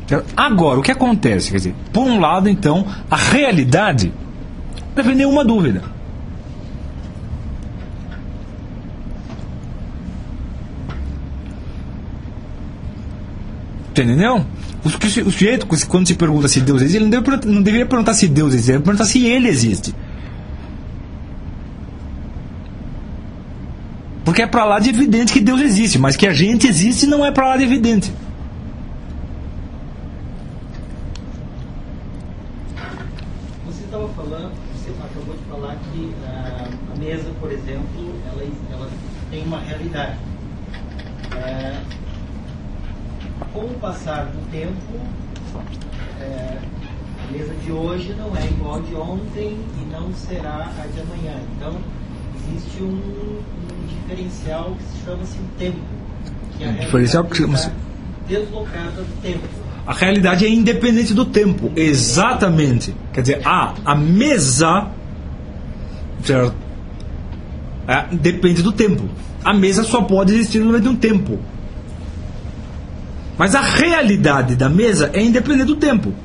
Agora, o que acontece? Quer dizer, por um lado, então, a realidade não tem nenhuma dúvida. Entendeu? O sujeito, quando se pergunta se Deus existe, ele não deveria perguntar se Deus existe, ele deveria perguntar se ele existe. Porque é para lá de evidente que Deus existe, mas que a gente existe não é para lá de evidente. Você acabou de falar que a mesa, por exemplo, ela tem uma realidade. Com o passar do tempo, a mesa de hoje não é igual a de ontem e não será a de amanhã. Então, existe um diferencial que se chama-se tempo. Que a diferencial que chama-se deslocada do tempo. A realidade é independente do tempo, exatamente. Quer dizer, a mesa, certo? Depende do tempo. A mesa só pode existir no meio de um tempo. Mas a realidade da mesa é independente do tempo.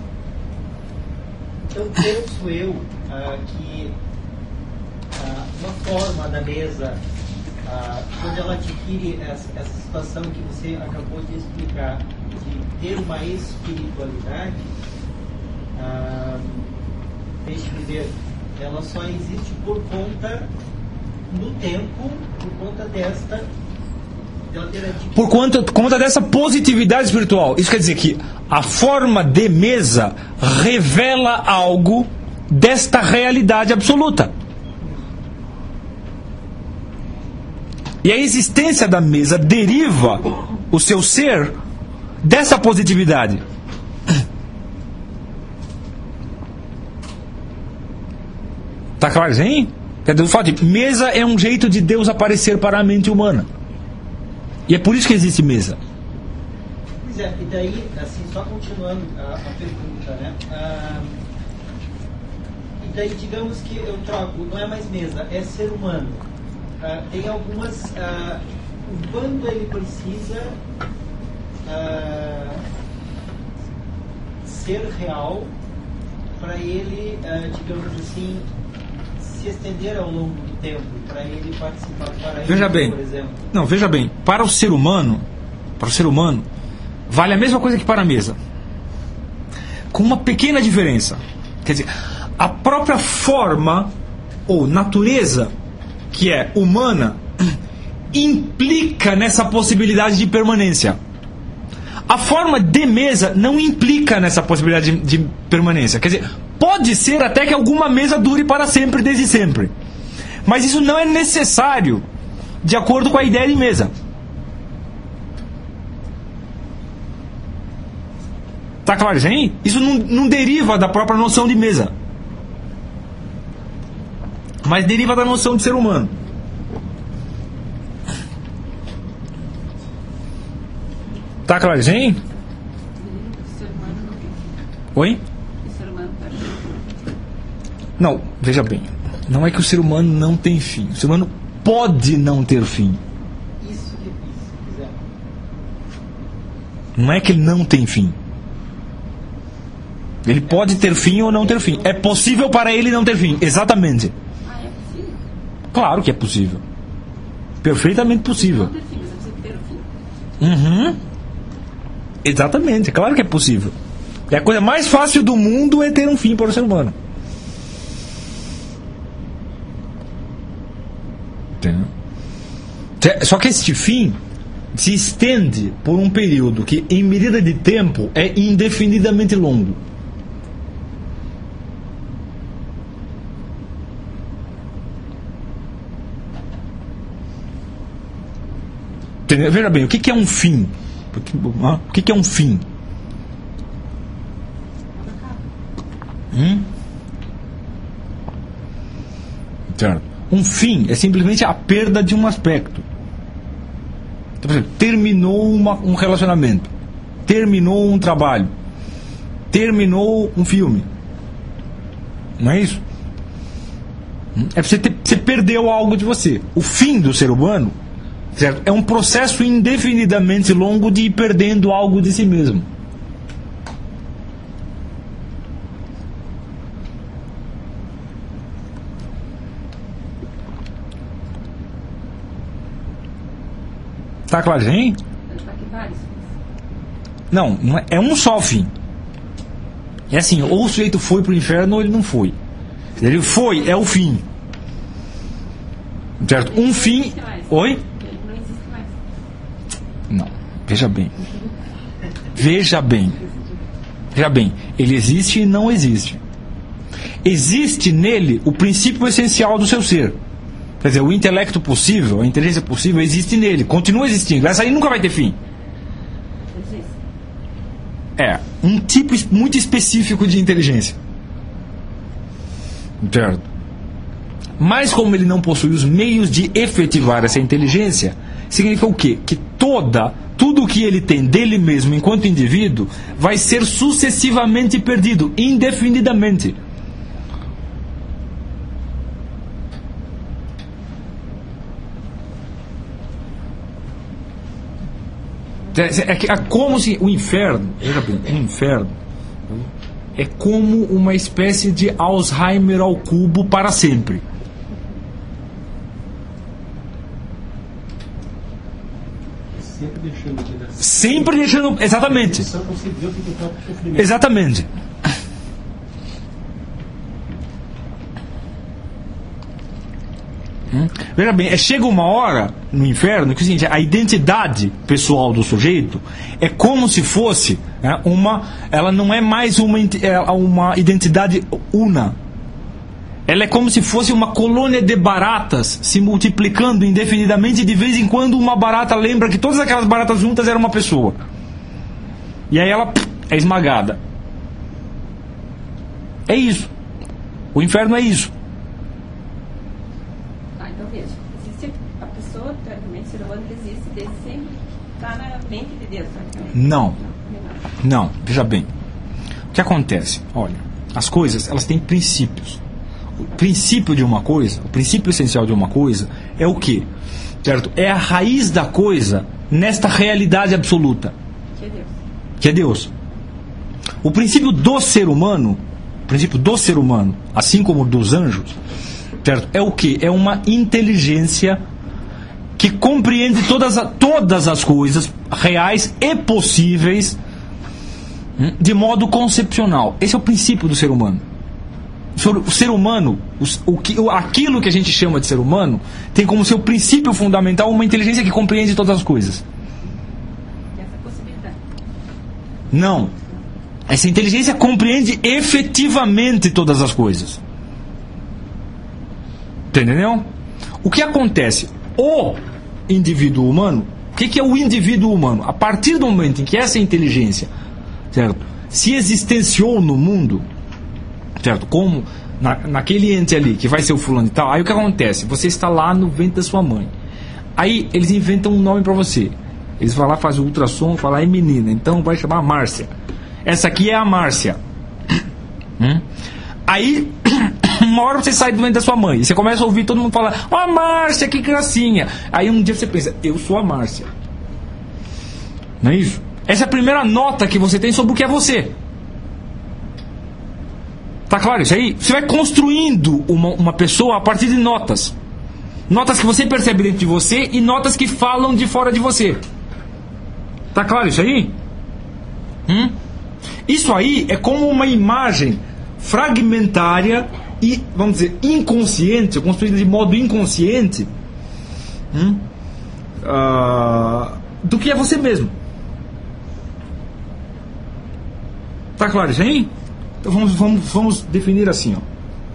Então penso eu que uma forma da mesa, quando ela adquire essa situação que você acabou de explicar, de ter uma espiritualidade, deixe-me ver, ela só existe por conta do tempo, por conta desta... Por conta dessa positividade espiritual. Isso quer dizer que a forma de mesa revela algo desta realidade absoluta. E a existência da mesa deriva o seu ser dessa positividade. Tá claro, hein? Quer dizer, o fato de mesa é um jeito de Deus aparecer para a mente humana. E é por isso que existe mesa. Pois é, e daí, assim, só continuando a pergunta, né? E daí, digamos que eu troco, não é mais mesa, é ser humano. Tem algumas... quando ele precisa ser real, para ele, digamos assim, se estender ao longo do tempo, para ele participar, para veja ele, bem, por exemplo. Não, veja bem, para o ser humano, vale a mesma coisa que para a mesa, com uma pequena diferença. Quer dizer, a própria forma ou natureza que é humana implica nessa possibilidade de permanência. A forma de mesa não implica nessa possibilidade de permanência. Quer dizer, pode ser até que alguma mesa dure para sempre, desde sempre. Mas isso não é necessário de acordo com a ideia de mesa. Tá claro, gente? Isso não deriva da própria noção de mesa, mas deriva da noção de ser humano. Tá claro, gente? Oi? Não, veja bem. Não é que o ser humano não tem fim. O ser humano pode não ter fim. Isso. Não é que ele não tem fim. Ele pode ter fim ou não ter fim. É possível para ele não ter fim. Exatamente. É possível? Claro que é possível. Perfeitamente possível. Não ter fim, mas você ter o fim. Uhum. Exatamente, claro que é possível. E a coisa mais fácil do mundo é ter um fim para o ser humano. Entendeu? Só que este fim se estende por um período que, em medida de tempo, é indefinidamente longo. Entendeu? Veja bem, o que é um fim? O que é um fim? Certo. Um fim é simplesmente a perda de um aspecto. Então, por exemplo, terminou um relacionamento, terminou um trabalho, terminou um filme. Não é isso? É você perdeu algo de você. O fim do ser humano, certo? É um processo indefinidamente longo de ir perdendo algo de si mesmo. Tá claro, hein? Para que vários fins. Não, é um só fim. É assim, ou o sujeito foi pro inferno ou ele não foi. Ele foi, é o fim. Certo? Um fim... Oi? Ele não existe mais. Não, veja bem. Veja bem. Veja bem, ele existe e não existe. Existe nele o princípio essencial do seu ser. Quer dizer, o intelecto possível, a inteligência possível existe nele, continua existindo. Essa aí nunca vai ter fim. Existe. É, um tipo muito específico de inteligência. Certo? Mas como ele não possui os meios de efetivar essa inteligência, significa o quê? Que tudo o que ele tem dele mesmo enquanto indivíduo vai ser sucessivamente perdido, indefinidamente. É como se o inferno, veja bem, o inferno é como uma espécie de Alzheimer ao cubo para sempre. Sempre deixando, exatamente. Exatamente. Veja bem, chega uma hora no inferno que é o seguinte, a identidade pessoal do sujeito é como se fosse, né, ela não é mais uma identidade una. Ela é como se fosse uma colônia de baratas se multiplicando indefinidamente, e de vez em quando uma barata lembra que todas aquelas baratas juntas eram uma pessoa. E aí ela é esmagada. É isso. O inferno é isso. Então veja, existe a pessoa, teoricamente, o ser humano que existe desde sempre, está na mente de Deus. Não, veja bem. O que acontece? Olha, as coisas, elas têm princípios. O princípio de uma coisa, o princípio essencial de uma coisa é o quê? Certo? É a raiz da coisa nesta realidade absoluta. Que é Deus. Que é Deus. O princípio do ser humano, assim como dos anjos, certo? É o quê? É uma inteligência que compreende todas as coisas reais e possíveis de modo concepcional. Esse é o princípio do ser humano. O ser humano, aquilo que a gente chama de ser humano, tem como seu princípio fundamental uma inteligência que compreende todas as coisas. Essa possibilidade. Não. Essa inteligência compreende efetivamente todas as coisas. Entendeu? O que acontece? O indivíduo humano, o que é o indivíduo humano? A partir do momento em que essa inteligência, certo, se existenciou no mundo, certo? Como naquele ente ali, que vai ser o fulano e tal, aí o que acontece? Você está lá no ventre da sua mãe. Aí eles inventam um nome para você. Eles vão lá, fazem o ultrassom, falam, é menina, então vai chamar Márcia. Essa aqui é a Márcia. Aí, uma hora você sai do ventre da sua mãe e você começa a ouvir todo mundo falar, ó, Márcia, que gracinha. Aí um dia você pensa, eu sou a Márcia. Não é isso? Essa é a primeira nota que você tem sobre o que é você. Tá claro isso aí? Você vai construindo uma pessoa a partir de notas. Notas que você percebe dentro de você e notas que falam de fora de você. Tá claro isso aí? Isso aí é como uma imagem fragmentária e, vamos dizer, inconsciente, construída de modo inconsciente, do que é você mesmo. Tá claro isso aí? Então vamos definir assim, ó.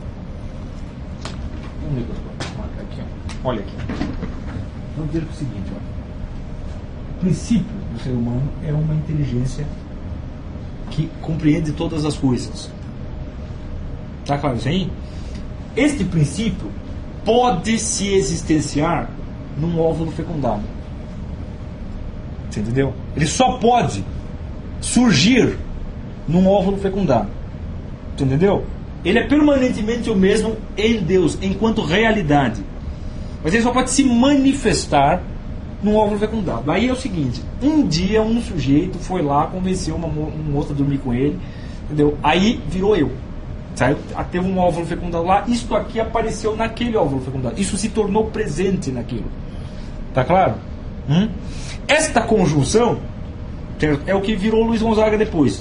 Olha aqui. Vamos dizer o seguinte, ó. O princípio do ser humano é uma inteligência que compreende todas as coisas. Tá claro isso aí? Este princípio pode se existenciar num óvulo fecundado. Você entendeu? Ele só pode surgir num óvulo fecundado. Você entendeu? Ele é permanentemente o mesmo em Deus, enquanto realidade. Mas ele só pode se manifestar num óvulo fecundado. Aí é o seguinte, um dia um sujeito foi lá, convenceu uma moça a dormir com ele, entendeu? Aí virou eu. Saiu, teve um óvulo fecundado lá, isto aqui apareceu naquele óvulo fecundado. Isso se tornou presente naquilo. Tá claro? Esta conjunção, certo, é o que virou Luiz Gonzaga depois.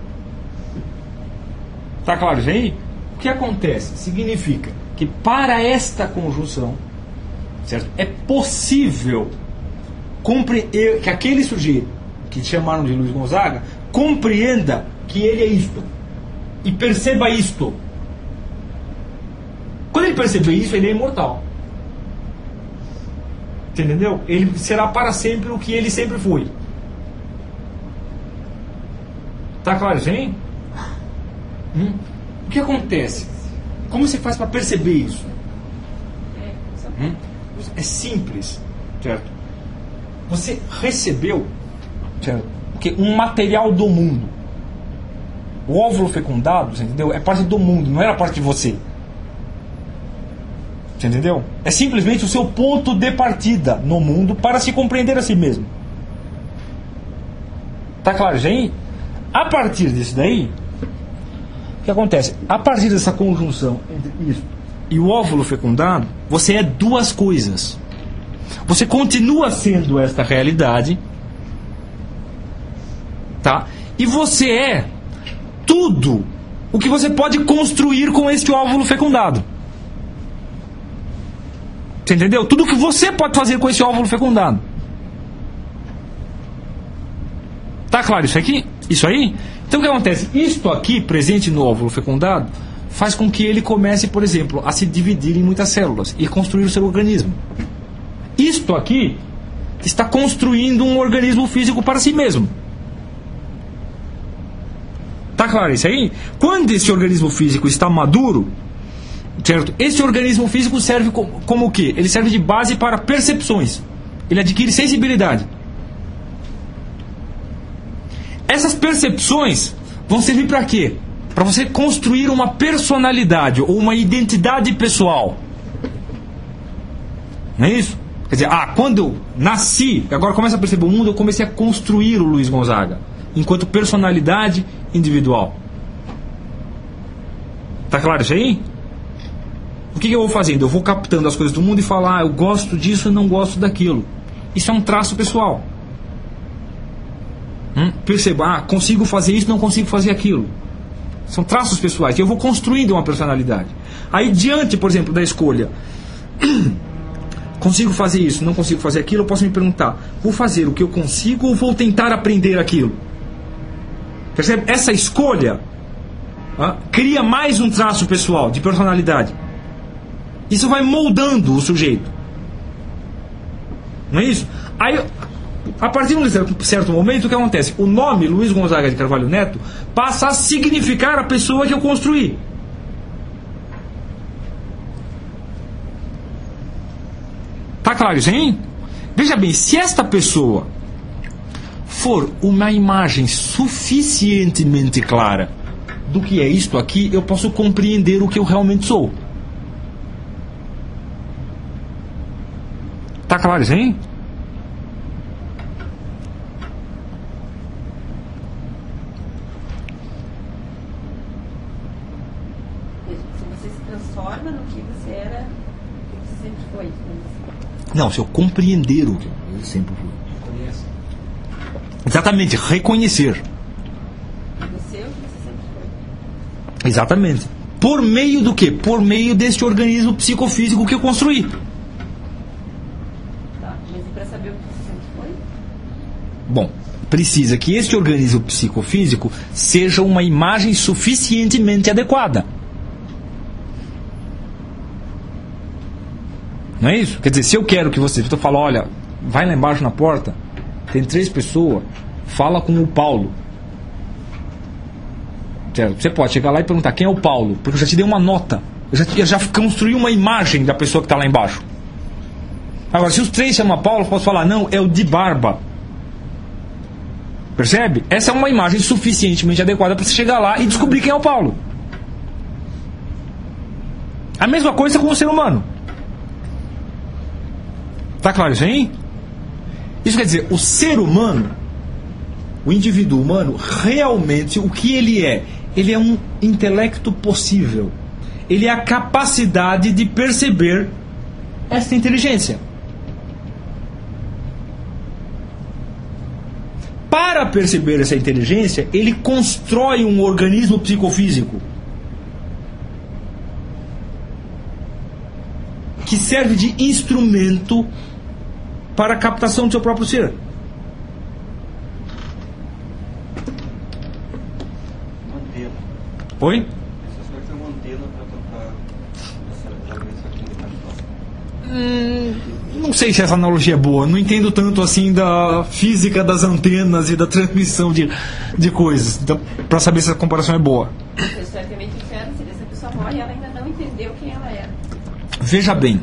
Tá claro isso aí? O que acontece? Significa que para esta conjunção, certo, é possível compreender que aquele sujeito que chamaram de Luiz Gonzaga compreenda que ele é isto e perceba isto. Quando ele perceber isso, ele é imortal. Entendeu? Ele será para sempre o que ele sempre foi. Tá claro isso aí? O que acontece? Como você faz para perceber isso? É simples, certo? Você recebeu, certo, um material do mundo. O óvulo fecundado, você entendeu? É parte do mundo, não era parte de você. Você entendeu? É simplesmente o seu ponto de partida no mundo para se compreender a si mesmo. Tá claro isso aí? A partir disso daí, o que acontece? A partir dessa conjunção entre isso e o óvulo fecundado, você é duas coisas. Você continua sendo esta realidade, tá? E você é tudo o que você pode construir com este óvulo fecundado. Você entendeu? Tudo o que você pode fazer com esse óvulo fecundado. Tá claro isso aqui? Isso aí? Então o que acontece? Isto aqui, presente no óvulo fecundado, faz com que ele comece, por exemplo, a se dividir em muitas células e construir o seu organismo. Isto aqui está construindo um organismo físico para si mesmo. Tá claro isso aí? Quando esse organismo físico está maduro, certo? Esse organismo físico serve como o quê? Ele serve de base para percepções. Ele adquire sensibilidade. Essas percepções vão servir para quê? Para você construir uma personalidade ou uma identidade pessoal. Não é isso? Quer dizer, quando eu nasci, agora começa a perceber o mundo, eu comecei a construir o Luiz Gonzaga enquanto personalidade individual. Tá claro isso aí? O que eu vou fazendo? Eu vou captando as coisas do mundo e falar, eu gosto disso e não gosto daquilo. Isso é um traço pessoal. Perceba, consigo fazer isso, não consigo fazer aquilo. São traços pessoais. E eu vou construindo uma personalidade. Aí, diante, por exemplo, da escolha, consigo fazer isso, não consigo fazer aquilo, eu posso me perguntar, vou fazer o que eu consigo ou vou tentar aprender aquilo? Percebe? Essa escolha cria mais um traço pessoal, de personalidade. Isso vai moldando o sujeito. Não é isso? Aí, a partir de um certo momento, o que acontece? O nome Luiz Gonzaga de Carvalho Neto passa a significar a pessoa que eu construí. Tá claro isso, hein? Veja bem, se esta pessoa for uma imagem suficientemente clara do que é isto aqui, eu posso compreender o que eu realmente sou. Tá claro isso, hein? Você se transforma no que você era, o que você sempre foi. Não, se eu compreender o que eu sempre fui. Exatamente, reconhecer. Você é o que você sempre foi. Exatamente. Por meio do quê? Por meio deste organismo psicofísico que eu construí. Tá, mas e para saber o que você sempre foi? Bom, precisa que este organismo psicofísico seja uma imagem suficientemente adequada. Não é isso? Quer dizer, se eu quero que você fala, olha, vai lá embaixo na porta, tem 3 pessoas, fala com o Paulo. Certo? Você pode chegar lá e perguntar quem é o Paulo, porque eu já te dei uma nota, eu já construí uma imagem da pessoa que está lá embaixo. Agora, se os 3 chamam Paulo, eu posso falar, não, é o de barba. Percebe? Essa é uma imagem suficientemente adequada para você chegar lá e descobrir quem é o Paulo. A mesma coisa com o ser humano. Tá claro isso aí? Isso quer dizer, o ser humano, o indivíduo humano, realmente o que ele é? Ele é um intelecto possível. Ele é a capacidade de perceber esta inteligência. para perceber essa inteligência, ele constrói um organismo psicofísico que serve de instrumento para a captação do seu próprio ser. Antena. Oi? Essa espécie é uma antena para tocar essa comunicação. Não sei se essa analogia é boa. Não entendo tanto assim da física das antenas e da transmissão de coisas. Então, para saber se a comparação é boa. Certamente o inferno seria se a pessoa morre e ela ainda não entendeu quem ela era. Veja bem.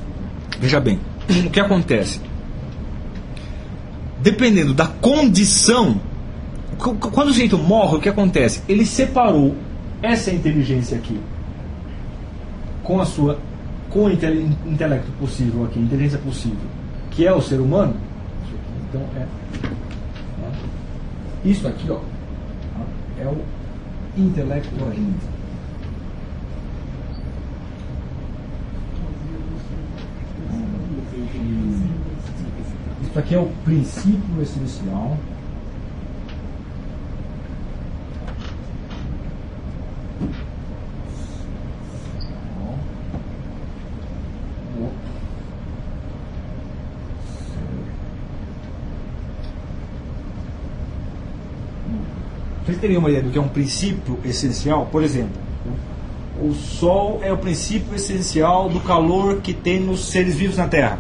O que acontece? Dependendo da condição, quando o sujeito morre, o que acontece? Ele separou essa inteligência aqui com o intelecto possível aqui, a inteligência possível, que é o ser humano. Isso aqui, então isso aqui, ó, é o intelecto agente. Isso aqui é o princípio essencial. Vocês teriam uma ideia do que é um princípio essencial? Por exemplo, o Sol é o princípio essencial do calor que tem nos seres vivos na Terra,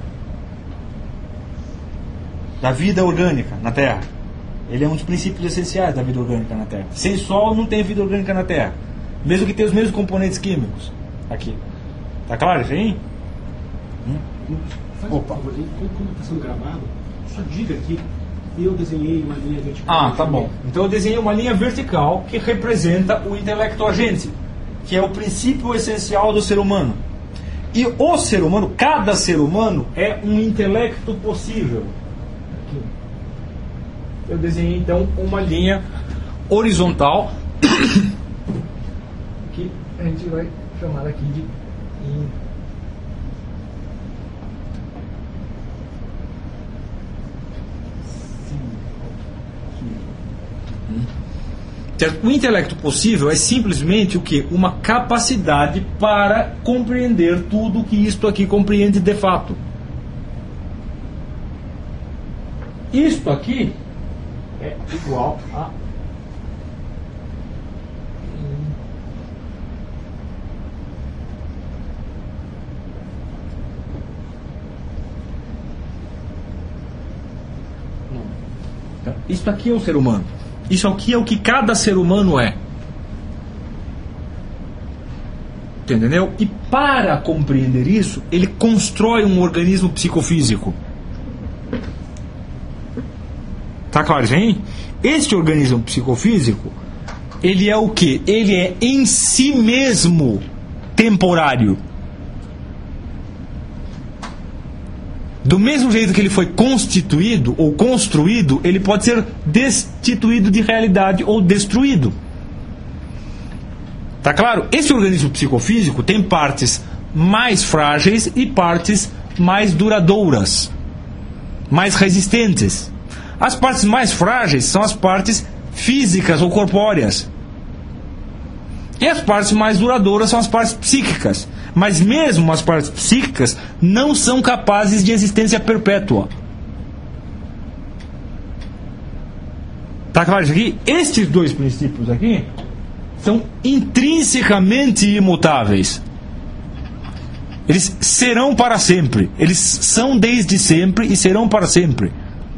da vida orgânica na Terra. Ele é um dos princípios essenciais da vida orgânica na Terra. Sem Sol não tem vida orgânica na Terra, mesmo que tenha os mesmos componentes químicos aqui. Tá claro isso aí? Faz um favor, como está sendo gravado, só diga aqui. Eu desenhei uma linha vertical. Tá bom. Então eu desenhei uma linha vertical que representa o intelecto agente, que é o princípio essencial do ser humano. E o ser humano, cada ser humano, é um intelecto possível. Aqui. Eu desenhei então uma linha horizontal que a gente vai chamar aqui de o intelecto possível é simplesmente o que? Uma capacidade para compreender tudo o que isto aqui compreende de fato. Isto aqui é igual a isto aqui é o ser humano. Isso aqui é o que cada ser humano é. Entendeu? E para compreender isso, ele constrói um organismo psicofísico. Tá claro, hein? Este organismo psicofísico, ele é o quê? Ele é em si mesmo temporário. Do mesmo jeito que ele foi constituído ou construído, ele pode ser destituído de realidade ou destruído. Tá claro? Esse organismo psicofísico tem partes mais frágeis e partes mais duradouras, mais resistentes. As partes mais frágeis são as partes físicas ou corpóreas. E as partes mais duradouras são as partes psíquicas. Mas mesmo as partes psíquicas não são capazes de existência perpétua. Tá claro isso aqui? Estes dois princípios aqui são intrinsecamente imutáveis. Eles serão para sempre. Eles são desde sempre e serão para sempre.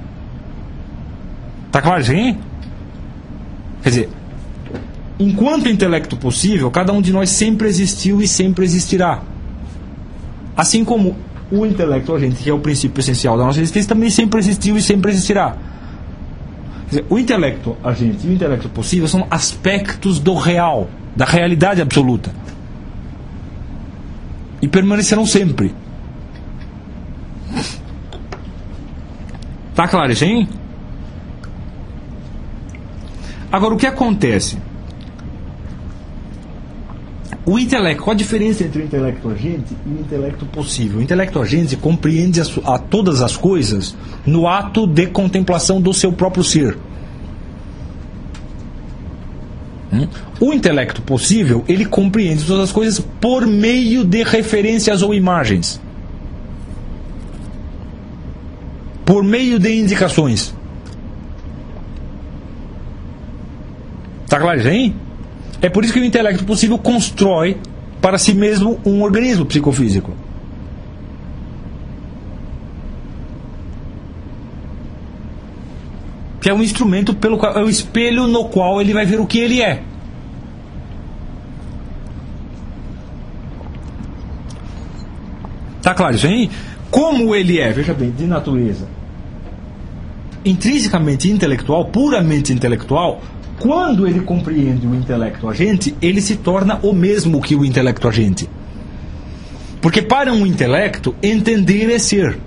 Tá claro isso aqui? Quer dizer, enquanto intelecto possível, cada um de nós sempre existiu e sempre existirá. Assim como o intelecto agente, que é o princípio essencial da nossa existência, também sempre existiu e sempre existirá. Quer dizer, o intelecto agente e o intelecto possível são aspectos do real, da realidade absoluta. E permanecerão sempre. Tá claro isso, hein? Agora, o que acontece? O intelecto, qual a diferença entre o intelecto agente e o intelecto possível? O intelecto agente compreende a todas as coisas no ato de contemplação do seu próprio ser. O intelecto possível, ele compreende todas as coisas por meio de referências ou imagens, por meio de indicações. Está claro isso aí? É por isso que o intelecto possível constrói para si mesmo um organismo psicofísico. Que é um instrumento pelo qual, é o espelho no qual ele vai ver o que ele é. Tá claro isso aí? Como ele é, veja bem, de natureza intrinsecamente intelectual, puramente intelectual, quando ele compreende o intelecto agente, ele se torna o mesmo que o intelecto agente. Porque para um intelecto, entender é ser.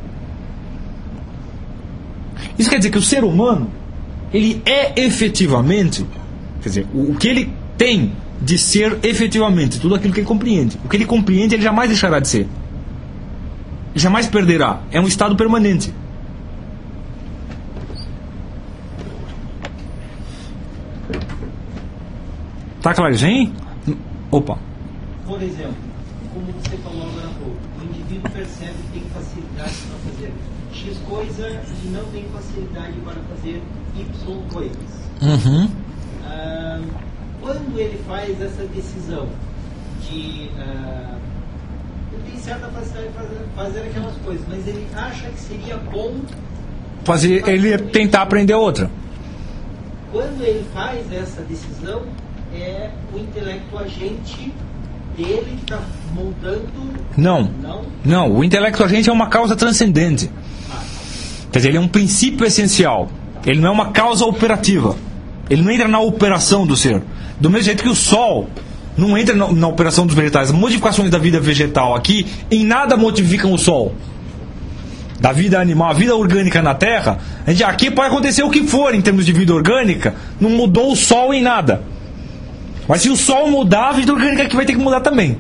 Isso quer dizer que o ser humano, ele é efetivamente, quer dizer, o que ele tem de ser efetivamente, tudo aquilo que ele compreende. O que ele compreende, ele jamais deixará de ser. Jamais perderá. É um estado permanente. Tá claro, hein? Opa. Por exemplo, como você falou agora há pouco, o indivíduo percebe que tem facilidade para fazer X coisa e não tem facilidade para fazer Y coisas. Quando ele faz essa decisão de ele tem certa facilidade para fazer aquelas coisas, mas ele acha que seria bom fazer ele tentar aprender outra. Quando ele faz essa decisão, é o intelecto agente dele que está montando. Não, o intelecto agente é uma causa transcendente. Quer dizer, ele é um princípio essencial. Ele não é uma causa operativa. Ele não entra na operação do ser. Do mesmo jeito que o Sol não entra na operação dos vegetais. As modificações da vida vegetal aqui em nada modificam o Sol. Da vida animal, a vida orgânica na Terra, aqui pode acontecer o que for em termos de vida orgânica, não mudou o Sol em nada. Mas se o Sol mudar, a vida orgânica aqui vai ter que mudar também.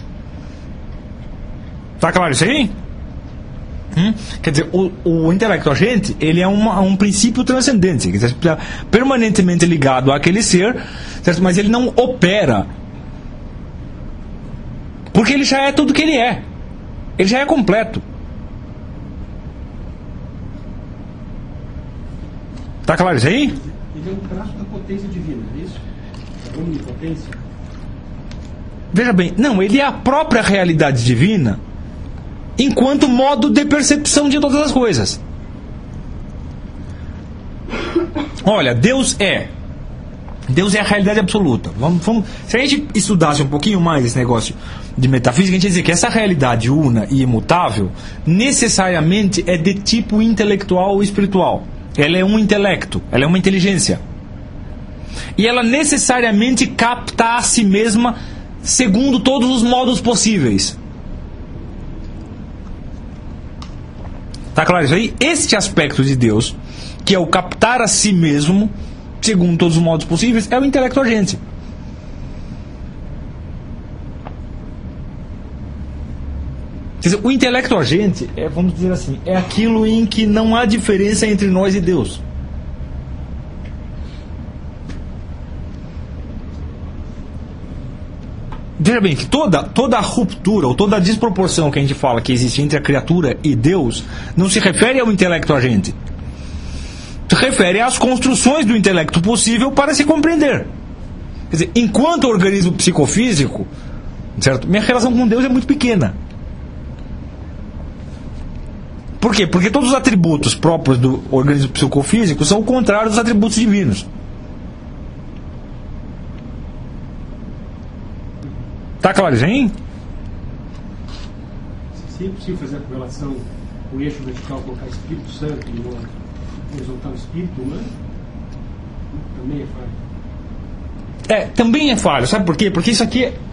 Tá claro isso aí? Quer dizer, o intelecto agente, ele é um princípio transcendente, quer dizer, permanentemente ligado àquele ser, certo? Mas ele não opera, porque ele já é tudo que ele é. Ele já é completo. Tá claro isso aí? Ele é um traço da potência divina, é isso? Da onipotência? Veja bem, não, ele é a própria realidade divina enquanto modo de percepção de todas as coisas. Olha, Deus é a realidade absoluta. Se a gente estudasse um pouquinho mais esse negócio de metafísica, a gente ia dizer que essa realidade una e imutável necessariamente é de tipo intelectual ou espiritual. Ela é um intelecto, ela é uma inteligência. E ela necessariamente capta a si mesma segundo todos os modos possíveis. Tá claro isso aí? Este aspecto de Deus, que é o captar a si mesmo segundo todos os modos possíveis, é o intelecto agente. Quer dizer, o intelecto agente é, vamos dizer assim, é aquilo em que não há diferença entre nós e Deus. Veja bem que toda a ruptura ou toda a desproporção que a gente fala que existe entre a criatura e Deus não se refere ao intelecto agente. Se refere às construções do intelecto possível para se compreender. Quer dizer, enquanto organismo psicofísico, certo? Minha relação com Deus é muito pequena. Por quê? Porque todos os atributos próprios do organismo psicofísico são o contrário dos atributos divinos. Tá claro, hein? Se é possível fazer a correlação com o eixo vertical, colocar Espírito Santo e no horizontal Espírito humano, também é falho. Também é falho. Sabe por quê? Porque isso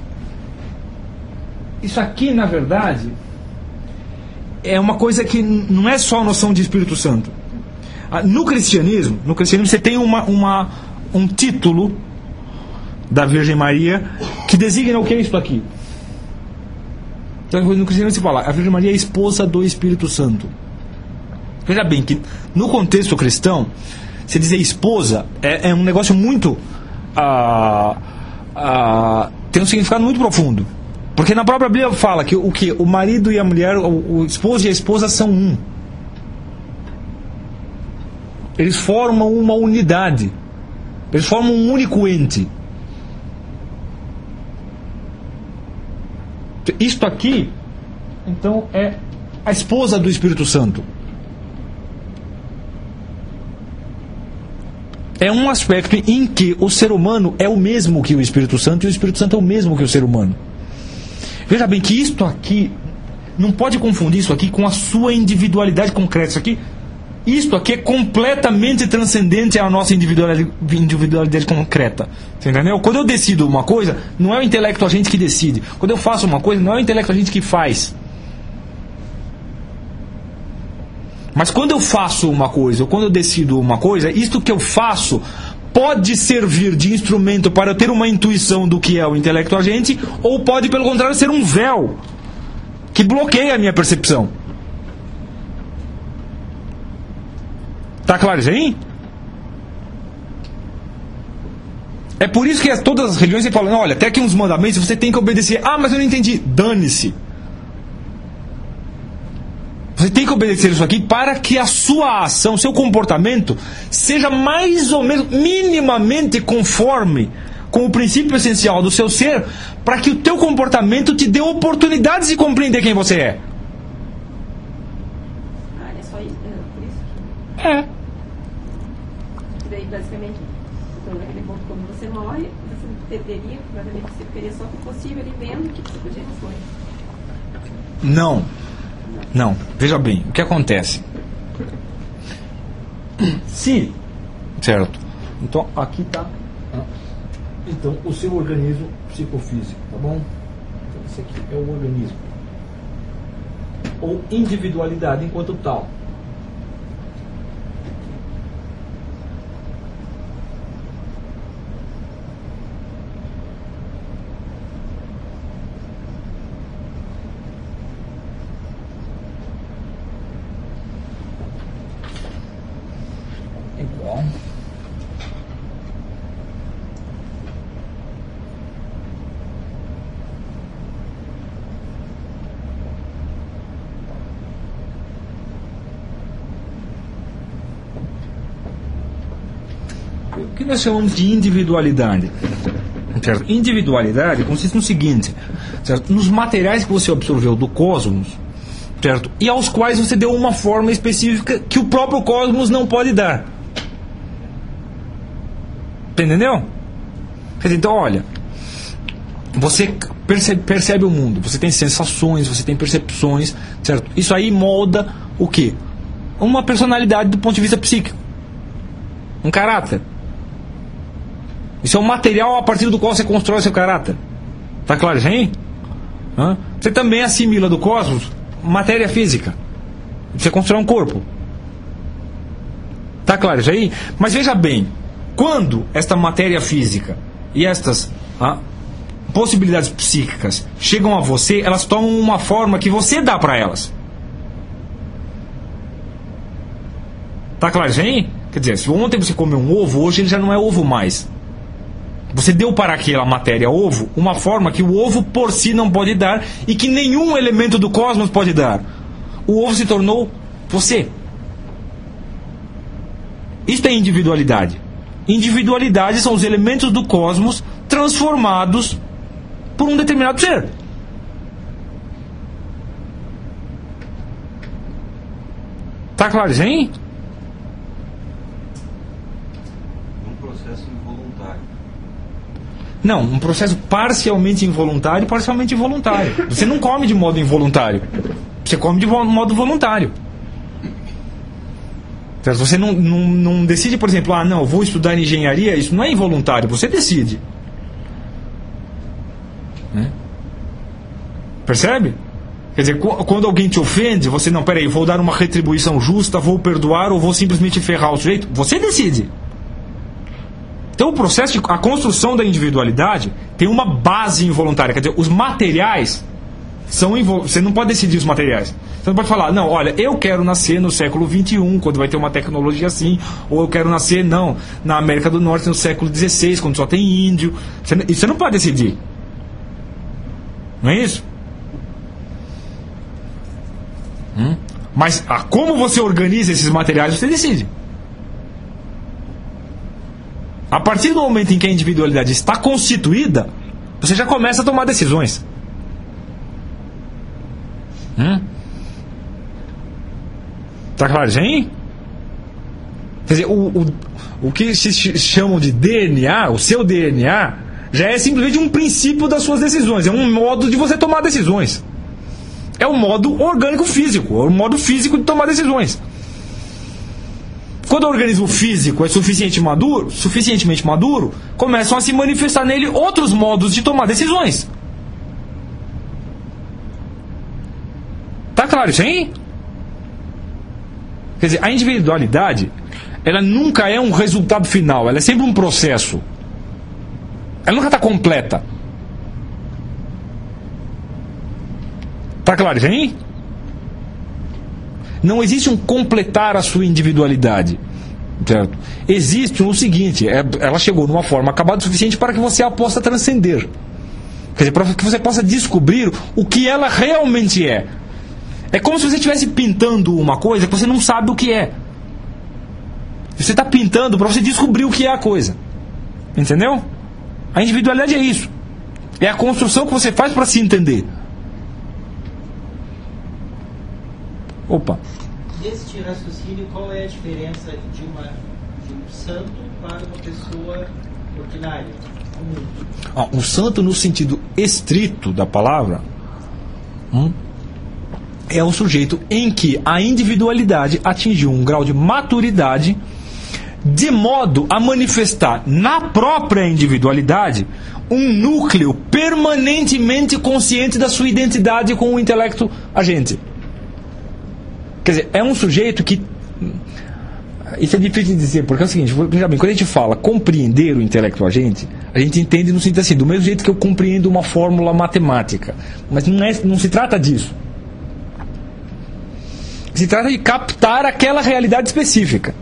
aqui, na verdade, é uma coisa que não é só a noção de Espírito Santo. No cristianismo você tem um título da Virgem Maria que designa o que é isso aqui. Então, no cristianismo se fala, a Virgem Maria é a esposa do Espírito Santo. Veja bem que no contexto cristão, se dizer esposa é um negócio muito tem um significado muito profundo. Porque na própria Bíblia fala que o marido e a mulher, o esposo e a esposa são um. Eles formam uma unidade. Eles formam um único ente. Isto aqui, então, é a esposa do Espírito Santo. É um aspecto em que o ser humano é o mesmo que o Espírito Santo e o Espírito Santo é o mesmo que o ser humano. Veja bem que isto aqui, não pode confundir isso aqui com a sua individualidade concreta. Isto aqui é completamente transcendente à nossa individualidade concreta. Você entendeu? Quando eu decido uma coisa, não é o intelecto agente que decide. Quando eu faço uma coisa, não é o intelecto agente que faz. Mas quando eu faço uma coisa, ou quando eu decido uma coisa, isto que eu faço pode servir de instrumento para eu ter uma intuição do que é o intelecto agente, ou pode, pelo contrário, ser um véu que bloqueia a minha percepção. Está claro isso aí? É por isso que todas as religiões falam, olha, até aqui uns mandamentos você tem que obedecer. Ah, mas eu não entendi. Dane-se. Você tem que obedecer isso aqui para que a sua ação, seu comportamento, seja mais ou menos, minimamente conforme com o princípio essencial do seu ser, para que o teu comportamento te dê oportunidades de compreender quem você é. É só isso? Por isso? É. E daí, basicamente, então, naquele ponto, quando você morre, você teria, provavelmente, você ficaria só com o possível ali vendo que você podia não foi. Não, veja bem, o que acontece? Se, certo? Então, aqui está. Então, o seu organismo psicofísico, tá bom? Então, esse aqui é o organismo. Ou individualidade enquanto tal. O que nós chamamos de individualidade? Certo? Individualidade consiste no seguinte, certo? Nos materiais que você absorveu do cosmos, certo? E aos quais você deu uma forma específica que o próprio cosmos não pode dar. Entendeu? Quer dizer, então, olha, você percebe o mundo, você tem sensações, você tem percepções, certo? Isso aí molda o quê? Uma personalidade do ponto de vista psíquico. Um caráter. Isso é um material a partir do qual você constrói seu caráter. Está claro isso aí? Você também assimila do cosmos matéria física. Você constrói um corpo. Está claro isso aí? Mas veja bem, quando esta matéria física e estas possibilidades psíquicas chegam a você, elas tomam uma forma que você dá para elas. Está claro isso aí? Quer dizer, se ontem você comeu um ovo, hoje ele já não é ovo mais. Você deu para aquela matéria ovo uma forma que o ovo por si não pode dar e que nenhum elemento do cosmos pode dar. O ovo se tornou você. Isto é individualidade. Individualidade são os elementos do cosmos transformados por um determinado ser. Tá claro isso aí? Não, um processo parcialmente involuntário e parcialmente voluntário. Você não come de modo involuntário. Você come de modo voluntário. Você não decide, por exemplo, não, eu vou estudar engenharia. Isso não é involuntário, você decide. Né? Percebe? Quer dizer, quando alguém te ofende, você não, peraí, vou dar uma retribuição justa, vou perdoar ou vou simplesmente ferrar o sujeito. Você decide. Então o processo, a construção da individualidade tem uma base involuntária, quer dizer, os materiais Você não pode decidir os materiais. Você não pode falar, não, olha, eu quero nascer no século XXI, quando vai ter uma tecnologia assim, ou eu quero nascer, não, na América do Norte no século XVI, quando só tem índio. Você não pode decidir. Não é isso? Mas como você organiza esses materiais, você decide. A partir do momento em que a individualidade está constituída, você já começa a tomar decisões. Tá claro, gente? Quer dizer, o que se chamam de DNA, o seu DNA, já é simplesmente um princípio das suas decisões. É um modo de você tomar decisões. É um modo orgânico físico. É um modo físico de tomar decisões. Quando o organismo físico é suficientemente maduro, começam a se manifestar nele outros modos de tomar decisões. Tá claro isso aí? Quer dizer, a individualidade, ela nunca é um resultado final, ela é sempre um processo. Ela nunca está completa. Tá claro isso aí? Não existe um completar a sua individualidade, certo? Existe o seguinte, ela chegou numa forma acabada o suficiente para que você a possa transcender. Quer dizer, para que você possa descobrir o que ela realmente é. É como se você estivesse pintando uma coisa que você não sabe o que é. Você está pintando para você descobrir o que é a coisa. Entendeu? A individualidade é isso. É a construção que você faz para se entender. Opa. Deste raciocínio, qual é a diferença de um santo para uma pessoa ordinária? Um santo, no sentido estrito da palavra, é um sujeito em que a individualidade atingiu um grau de maturidade de modo a manifestar na própria individualidade um núcleo permanentemente consciente da sua identidade com o intelecto agente. Quer dizer, é um sujeito que... Isso é difícil de dizer, porque é o seguinte, veja bem, quando a gente fala compreender o intelecto agente, a gente entende no sentido assim, do mesmo jeito que eu compreendo uma fórmula matemática. Mas não se trata disso. Se trata de captar aquela realidade específica.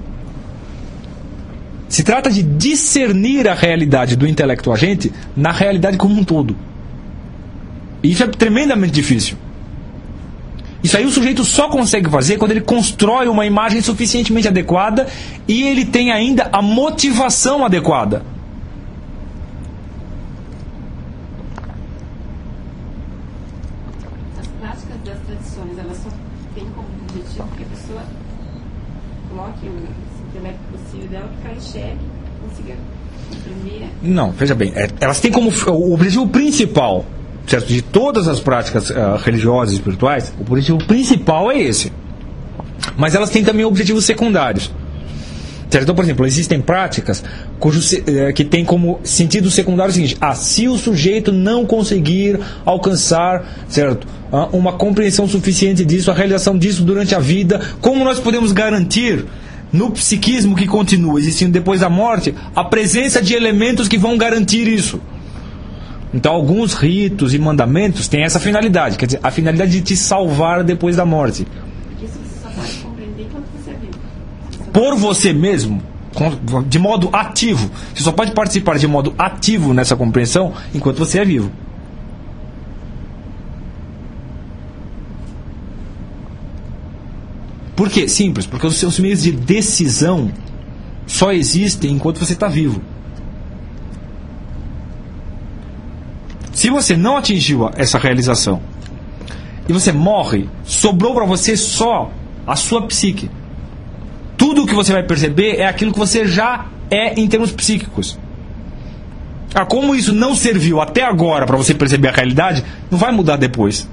Se trata de discernir a realidade do intelecto agente na realidade como um todo. E isso é tremendamente difícil. Isso aí o sujeito só consegue fazer quando ele constrói uma imagem suficientemente adequada e ele tem ainda a motivação adequada. As práticas das tradições, elas só têm como objetivo que a pessoa coloque o intelecto possível dela, ficar em xeque, consiga compreender. Não, veja bem, elas têm como o objetivo principal, certo, de todas as práticas religiosas e espirituais, o objetivo principal é esse. Mas elas têm também objetivos secundários. Certo? Então, por exemplo, existem práticas que têm como sentido secundário o seguinte: se o sujeito não conseguir alcançar, certo, uma compreensão suficiente disso, a realização disso durante a vida, como nós podemos garantir no psiquismo que continua existindo depois da morte a presença de elementos que vão garantir isso? Então, alguns ritos e mandamentos têm essa finalidade, quer dizer, a finalidade de te salvar depois da morte. Porque isso você só pode compreender enquanto você é vivo. Por você mesmo, de modo ativo. Você só pode participar de modo ativo nessa compreensão enquanto você é vivo. Por quê? Simples, porque os seus meios de decisão só existem enquanto você está vivo. Se você não atingiu essa realização e você morre, sobrou para você só a sua psique. Tudo o que você vai perceber é aquilo que você já é em termos psíquicos. Como isso não serviu até agora para você perceber a realidade, não vai mudar depois.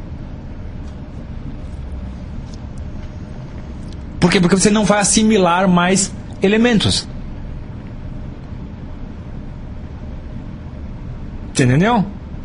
Por quê? Porque você não vai assimilar mais elementos. Você entendeu?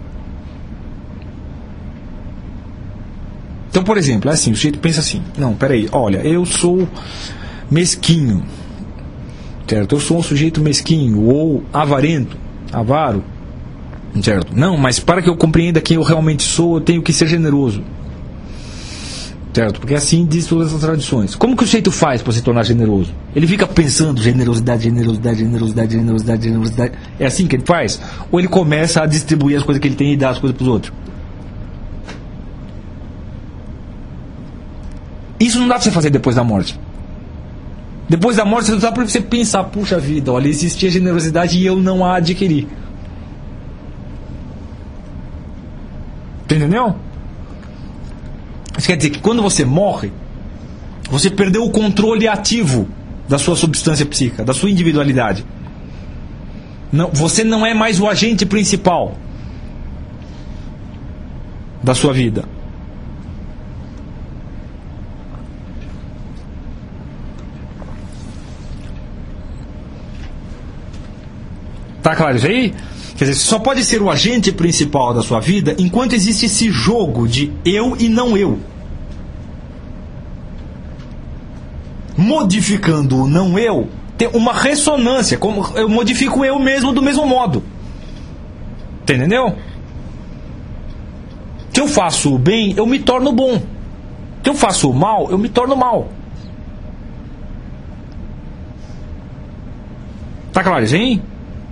Então, por exemplo, é assim, o sujeito pensa assim: não, peraí, olha, eu sou mesquinho, certo? Eu sou um sujeito mesquinho ou avarento, avaro. Certo? Não, mas para que eu compreenda quem eu realmente sou, eu tenho que ser generoso. Certo? Porque assim diz todas as tradições. Como que o sujeito faz para se tornar generoso? Ele fica pensando generosidade, generosidade, generosidade, generosidade, generosidade. É assim que ele faz? Ou ele começa a distribuir as coisas que ele tem e dar as coisas para os outros? Isso não dá para você fazer depois da morte. Depois da morte, não dá para você pensar, puxa vida, olha, existia generosidade e eu não a adquiri. Entendeu? Isso quer dizer que quando você morre, você perdeu o controle ativo da sua substância psíquica, da sua individualidade. Não, você não é mais o agente principal da sua vida. Tá claro isso aí? Quer dizer, você só pode ser o agente principal da sua vida enquanto existe esse jogo de eu e não eu. Modificando o não eu, tem uma ressonância, como eu modifico eu mesmo do mesmo modo. Entendeu? Se eu faço o bem, eu me torno bom. Se eu faço o mal, eu me torno mal. Tá claro isso aí?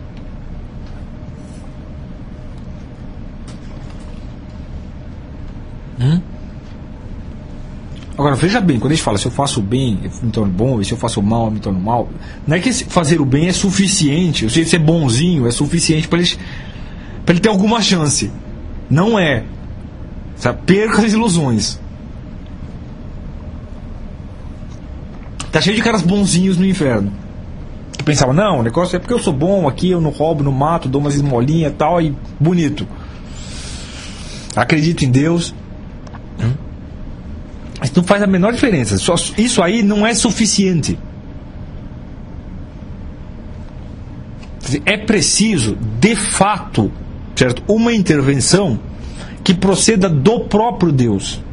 Agora veja bem, quando a gente fala se eu faço o bem, eu me torno bom, e se eu faço o mal, eu me torno mal, não é que fazer o bem é suficiente, se ser bonzinho é suficiente para ele ter alguma chance. Não é. Sabe? Perca as ilusões. Tá cheio de caras bonzinhos no inferno que pensavam, não, o negócio é porque eu sou bom aqui, eu não roubo, não mato, dou umas esmolinhas e tal, e bonito. Acredito em Deus. Isso não faz a menor diferença. Isso aí não é suficiente. É preciso, de fato, certo? Uma intervenção que proceda do próprio Deus.